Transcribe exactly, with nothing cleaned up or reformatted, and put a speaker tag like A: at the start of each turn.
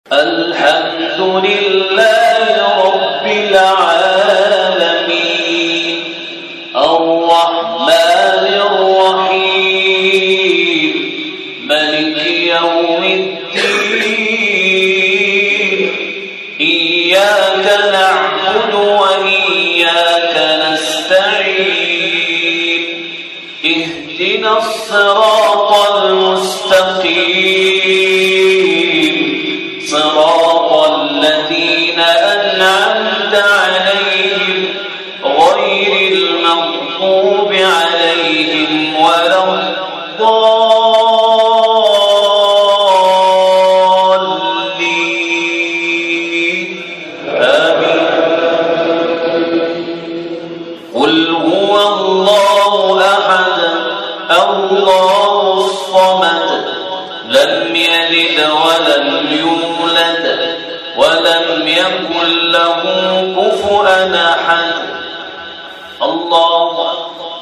A: الحمد لله رب العالمين الرحمن الرحيم مالك يوم الدين إياك نعبد وإياك نستعين اهدنا الصراط المستقيم صراط الذين أنعمت عليهم غير المغضوب عليهم ولا الضالين آمين. قل هو الله أحد الله الصمد لم يلد ولم يولد ولم يكن له كفوا أحد. الله أكبر.